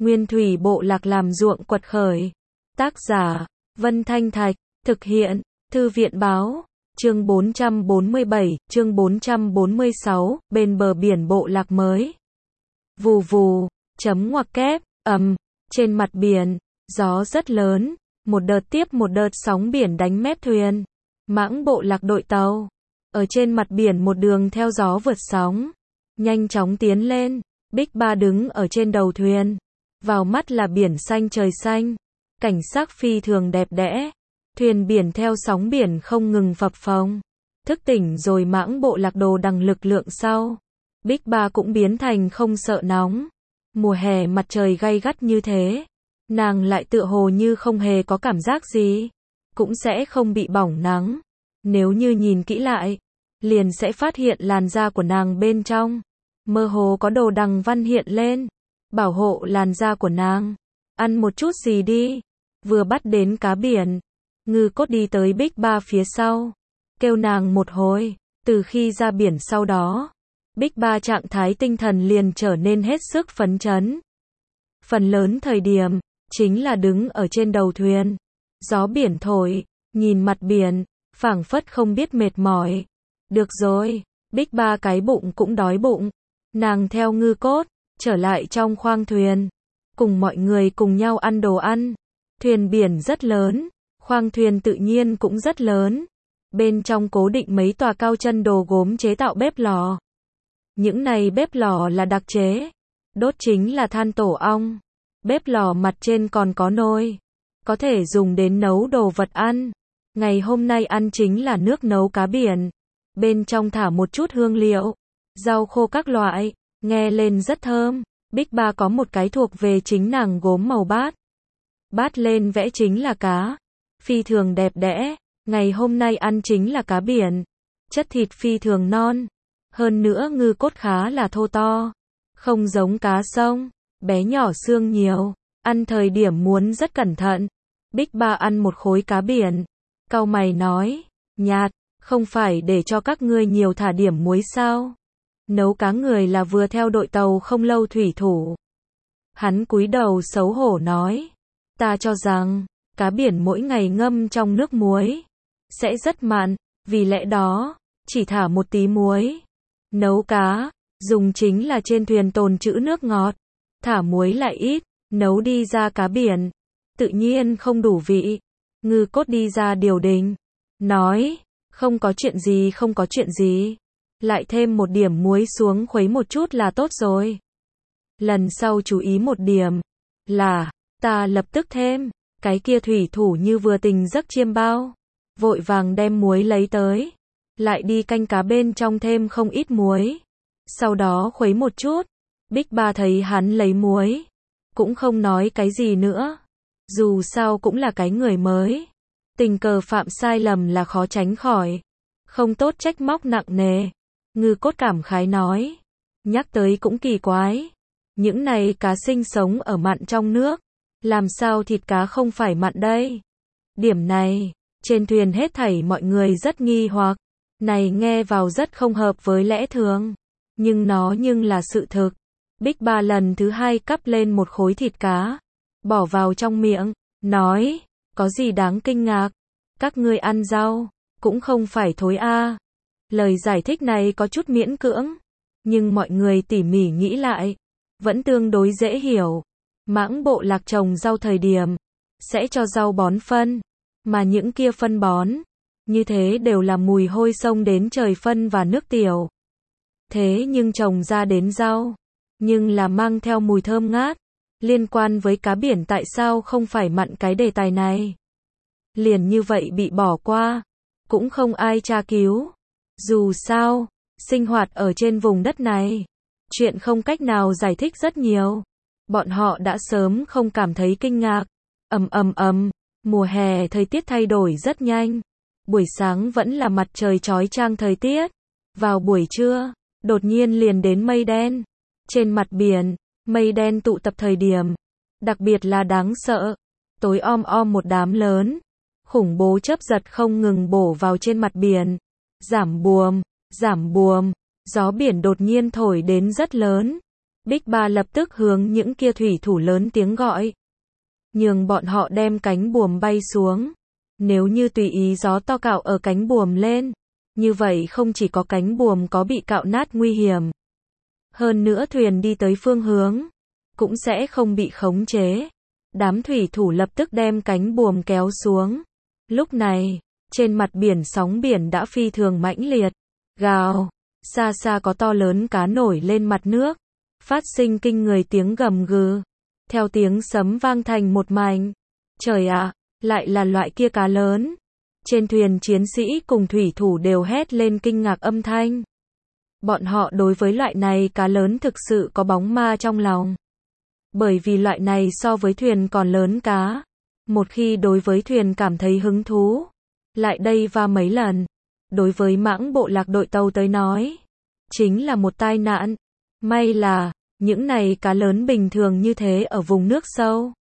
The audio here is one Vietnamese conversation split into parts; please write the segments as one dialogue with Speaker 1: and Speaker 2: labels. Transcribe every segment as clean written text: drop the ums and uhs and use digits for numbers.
Speaker 1: Nguyên thủy bộ lạc làm ruộng quật khởi. Tác giả, Vân Thanh Thạch, thực hiện, Thư viện Báo, chương 447, chương 446, bên bờ biển bộ lạc mới. Vù vù, chấm ngoặc kép, trên mặt biển, gió rất lớn, một đợt tiếp một đợt sóng biển đánh mép thuyền. Mãng bộ lạc đội tàu, ở trên mặt biển một đường theo gió vượt sóng, nhanh chóng tiến lên. Bích Ba đứng ở trên đầu thuyền, vào mắt là biển xanh trời xanh, cảnh sắc phi thường đẹp đẽ. Thuyền biển theo sóng biển không ngừng phập phồng. Thức tỉnh rồi mãng bộ lạc đồ đằng lực lượng sau. Bích Ba cũng biến thành không sợ nóng. Mùa hè mặt trời gay gắt như thế, nàng lại tựa hồ như không hề có cảm giác gì, cũng sẽ không bị bỏng nắng. Nếu như nhìn kỹ lại, liền sẽ phát hiện làn da của nàng bên trong mơ hồ có đồ đằng văn hiện lên, bảo hộ làn da của nàng. Ăn một chút gì đi. Vừa bắt đến cá biển, Ngư Cốt đi tới Bích Ba phía sau, kêu nàng một hồi. Từ khi ra biển sau đó, Bích Ba trạng thái tinh thần liền trở nên hết sức phấn chấn. Phần lớn thời điểm, chính là đứng ở trên đầu thuyền. Gió biển thổi, nhìn mặt biển, phảng phất không biết mệt mỏi. Được rồi, Bích Ba cái bụng cũng đói bụng. Nàng theo Ngư Cốt, trở lại trong khoang thuyền, cùng mọi người cùng nhau ăn đồ ăn. Thuyền biển rất lớn, khoang thuyền tự nhiên cũng rất lớn. Bên trong cố định mấy tòa cao chân đồ gốm chế tạo bếp lò. Những này bếp lò là đặc chế, đốt chính là than tổ ong. Bếp lò mặt trên còn có nồi, có thể dùng đến nấu đồ vật ăn. Ngày hôm nay ăn chính là nước nấu cá biển. Bên trong thả một chút hương liệu, rau khô các loại, nghe lên rất thơm. Bích Ba có một cái thuộc về chính nàng gốm màu bát. Bát lên vẽ chính là cá, phi thường đẹp đẽ. Ngày hôm nay ăn chính là cá biển, chất thịt phi thường non. Hơn nữa Ngư Cốt khá là thô to, không giống cá sông, bé nhỏ xương nhiều, ăn thời điểm muốn rất cẩn thận. Bích Ba ăn một khối cá biển, cau mày nói, nhạt, không phải để cho các ngươi nhiều thả điểm muối sao? Nấu cá người là vừa theo đội tàu không lâu thủy thủ. Hắn cúi đầu xấu hổ nói, ta cho rằng, cá biển mỗi ngày ngâm trong nước muối sẽ rất mặn, vì lẽ đó, chỉ thả một tí muối. Nấu cá, dùng chính là trên thuyền tồn trữ nước ngọt, thả muối lại ít, nấu đi ra cá biển, tự nhiên không đủ vị. Ngư Cốt đi ra điều đình, nói, không có chuyện gì không có chuyện gì, lại thêm một điểm muối xuống khuấy một chút là tốt rồi. Lần sau chú ý một điểm, là, ta lập tức thêm. Cái kia thủy thủ như vừa tỉnh giấc chiêm bao, vội vàng đem muối lấy tới, lại đi canh cá bên trong thêm không ít muối, sau đó khuấy một chút. Bích Ba thấy hắn lấy muối, cũng không nói cái gì nữa, dù sao cũng là cái người mới, tình cờ phạm sai lầm là khó tránh khỏi, không tốt trách móc nặng nề. Ngư Cốt cảm khái nói, nhắc tới cũng kỳ quái, những này cá sinh sống ở mặn trong nước, làm sao thịt cá không phải mặn đây? Điểm này, trên thuyền hết thảy mọi người rất nghi hoặc, này nghe vào rất không hợp với lẽ thường, nhưng nó là sự thực. Bích Ba lần thứ hai cắp lên một khối thịt cá, bỏ vào trong miệng, nói, có gì đáng kinh ngạc, các ngươi ăn rau, cũng không phải thối a. Lời giải thích này có chút miễn cưỡng, nhưng mọi người tỉ mỉ nghĩ lại, vẫn tương đối dễ hiểu. Mãng bộ lạc trồng rau thời điểm, sẽ cho rau bón phân, mà những kia phân bón, như thế đều là mùi hôi xông đến trời phân và nước tiểu. Thế nhưng trồng ra đến rau, nhưng là mang theo mùi thơm ngát, liên quan với cá biển tại sao không phải mặn cái đề tài này. Liền như vậy bị bỏ qua, cũng không ai tra cứu. Dù sao, sinh hoạt ở trên vùng đất này, chuyện không cách nào giải thích rất nhiều. Bọn họ đã sớm không cảm thấy kinh ngạc. Mùa hè thời tiết thay đổi rất nhanh. Buổi sáng vẫn là mặt trời chói chang thời tiết. Vào buổi trưa, đột nhiên liền đến mây đen. Trên mặt biển, mây đen tụ tập thời điểm, đặc biệt là đáng sợ. Tối om một đám lớn, khủng bố chớp giật không ngừng bổ vào trên mặt biển. Giảm buồm, gió biển đột nhiên thổi đến rất lớn. Big Ba lập tức hướng những kia thủy thủ lớn tiếng gọi. Nhường bọn họ đem cánh buồm bay xuống. Nếu như tùy ý gió to cạo ở cánh buồm lên, như vậy không chỉ có cánh buồm có bị cạo nát nguy hiểm. Hơn nữa thuyền đi tới phương hướng, cũng sẽ không bị khống chế. Đám thủy thủ lập tức đem cánh buồm kéo xuống. Lúc này, trên mặt biển sóng biển đã phi thường mãnh liệt. Gào, xa xa có to lớn cá nổi lên mặt nước, phát sinh kinh người tiếng gầm gừ. Theo tiếng sấm vang thành một mảnh. Trời ạ, lại là loại kia cá lớn. Trên thuyền chiến sĩ cùng thủy thủ đều hét lên kinh ngạc âm thanh. Bọn họ đối với loại này cá lớn thực sự có bóng ma trong lòng. Bởi vì loại này so với thuyền còn lớn cá. Một khi đối với thuyền cảm thấy hứng thú, lại đây va mấy lần. Đối với mãng bộ lạc đội tàu tới nói, chính là một tai nạn. May là, những này cá lớn bình thường như thế ở vùng nước sâu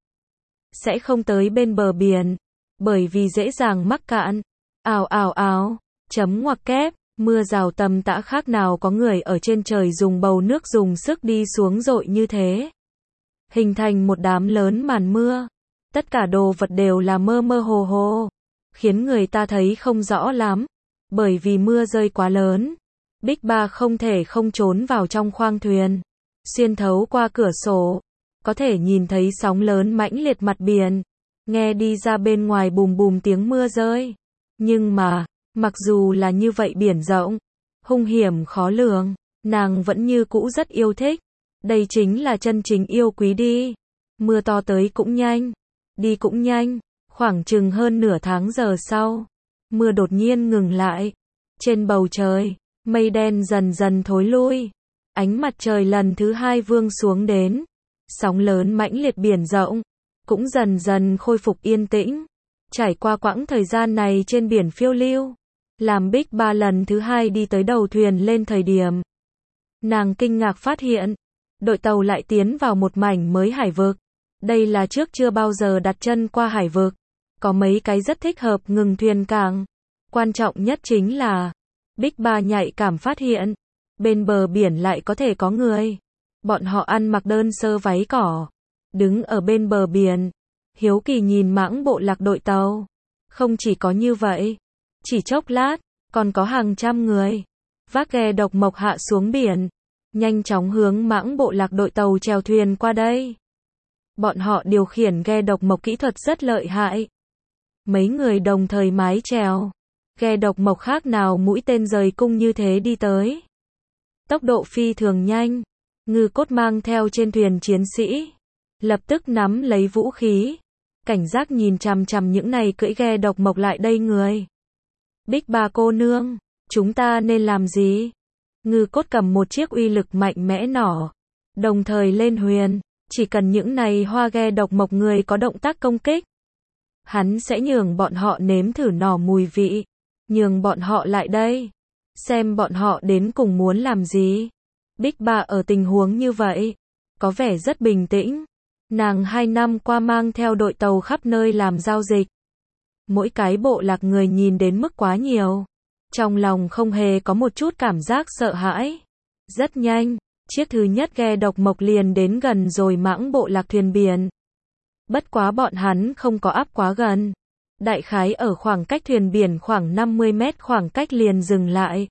Speaker 1: sẽ không tới bên bờ biển, bởi vì dễ dàng mắc cạn. Ào ào ào, chấm ngoặc kép, mưa rào tầm tã khác nào có người ở trên trời dùng bầu nước dùng sức đi xuống dội như thế. Hình thành một đám lớn màn mưa. Tất cả đồ vật đều là mơ mơ hồ hồ, khiến người ta thấy không rõ lắm. Bởi vì mưa rơi quá lớn, Big Ba không thể không trốn vào trong khoang thuyền. Xuyên thấu qua cửa sổ, có thể nhìn thấy sóng lớn mãnh liệt mặt biển. Nghe đi ra bên ngoài bùm bùm tiếng mưa rơi. Nhưng mà, mặc dù là như vậy biển rộng, hung hiểm khó lường, nàng vẫn như cũ rất yêu thích. Đây chính là chân chính yêu quý đi. Mưa to tới cũng nhanh, đi cũng nhanh. Khoảng chừng hơn nửa tháng giờ sau, mưa đột nhiên ngừng lại. Trên bầu trời, mây đen dần dần thối lui. Ánh mặt trời lần thứ hai vươn xuống đến. Sóng lớn mãnh liệt biển rộng, cũng dần dần khôi phục yên tĩnh. Trải qua quãng thời gian này trên biển phiêu lưu, làm Big Ba lần thứ hai đi tới đầu thuyền lên thời điểm. Nàng kinh ngạc phát hiện, đội tàu lại tiến vào một mảnh mới hải vực. Đây là trước chưa bao giờ đặt chân qua hải vực. Có mấy cái rất thích hợp ngừng thuyền cảng. Quan trọng nhất chính là, Big Ba nhạy cảm phát hiện, bên bờ biển lại có thể có người. Bọn họ ăn mặc đơn sơ váy cỏ, đứng ở bên bờ biển, hiếu kỳ nhìn mãng bộ lạc đội tàu. Không chỉ có như vậy, chỉ chốc lát, còn có hàng trăm người vác ghe độc mộc hạ xuống biển, nhanh chóng hướng mãng bộ lạc đội tàu chèo thuyền qua đây. Bọn họ điều khiển ghe độc mộc kỹ thuật rất lợi hại. Mấy người đồng thời mái chèo, ghe độc mộc khác nào mũi tên rời cung như thế đi tới. Tốc độ phi thường nhanh, Ngư Cốt mang theo trên thuyền chiến sĩ, lập tức nắm lấy vũ khí, cảnh giác nhìn chằm chằm những này cưỡi ghe độc mộc lại đây người. Big Ba cô nương, chúng ta nên làm gì? Ngư Cốt cầm một chiếc uy lực mạnh mẽ nỏ, đồng thời lên huyền, chỉ cần những này hoa ghe độc mộc người có động tác công kích, hắn sẽ nhường bọn họ nếm thử nỏ mùi vị, nhường bọn họ lại đây, xem bọn họ đến cùng muốn làm gì. Big Ba ở tình huống như vậy, có vẻ rất bình tĩnh. Nàng 2 năm qua mang theo đội tàu khắp nơi làm giao dịch. Mỗi cái bộ lạc người nhìn đến mức quá nhiều. Trong lòng không hề có một chút cảm giác sợ hãi. Rất nhanh, chiếc thứ nhất ghe độc mộc liền đến gần rồi mãng bộ lạc thuyền biển. Bất quá bọn hắn không có áp quá gần. Đại khái ở khoảng cách thuyền biển khoảng 50 mét khoảng cách liền dừng lại.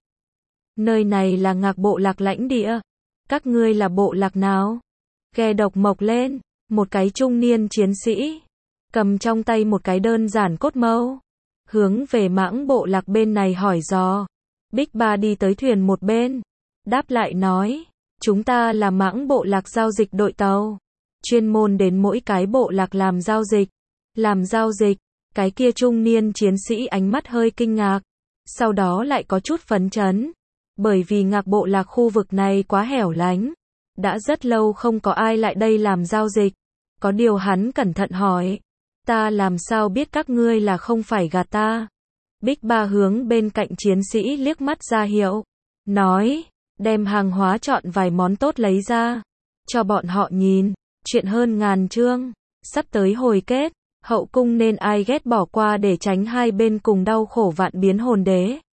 Speaker 1: Nơi này là Ngạc bộ lạc lãnh địa. Các ngươi là bộ lạc nào? Ghe độc mộc lên, một cái trung niên chiến sĩ, cầm trong tay một cái đơn giản cốt mâu, hướng về mãng bộ lạc bên này hỏi dò. Big Ba đi tới thuyền một bên, đáp lại nói, chúng ta là mãng bộ lạc giao dịch đội tàu, chuyên môn đến mỗi cái bộ lạc làm giao dịch. Làm giao dịch, cái kia trung niên chiến sĩ ánh mắt hơi kinh ngạc, sau đó lại có chút phấn chấn, bởi vì Ngạc bộ lạc khu vực này quá hẻo lánh, đã rất lâu không có ai lại đây làm giao dịch. Có điều hắn cẩn thận hỏi, ta làm sao biết các ngươi là không phải gạt ta? Big Ba hướng bên cạnh chiến sĩ liếc mắt ra hiệu, nói, đem hàng hóa chọn vài món tốt lấy ra, cho bọn họ nhìn. Chuyện hơn ngàn chương, sắp tới hồi kết, hậu cung nên ai ghét bỏ qua để tránh hai bên cùng đau khổ vạn biến hồn đế.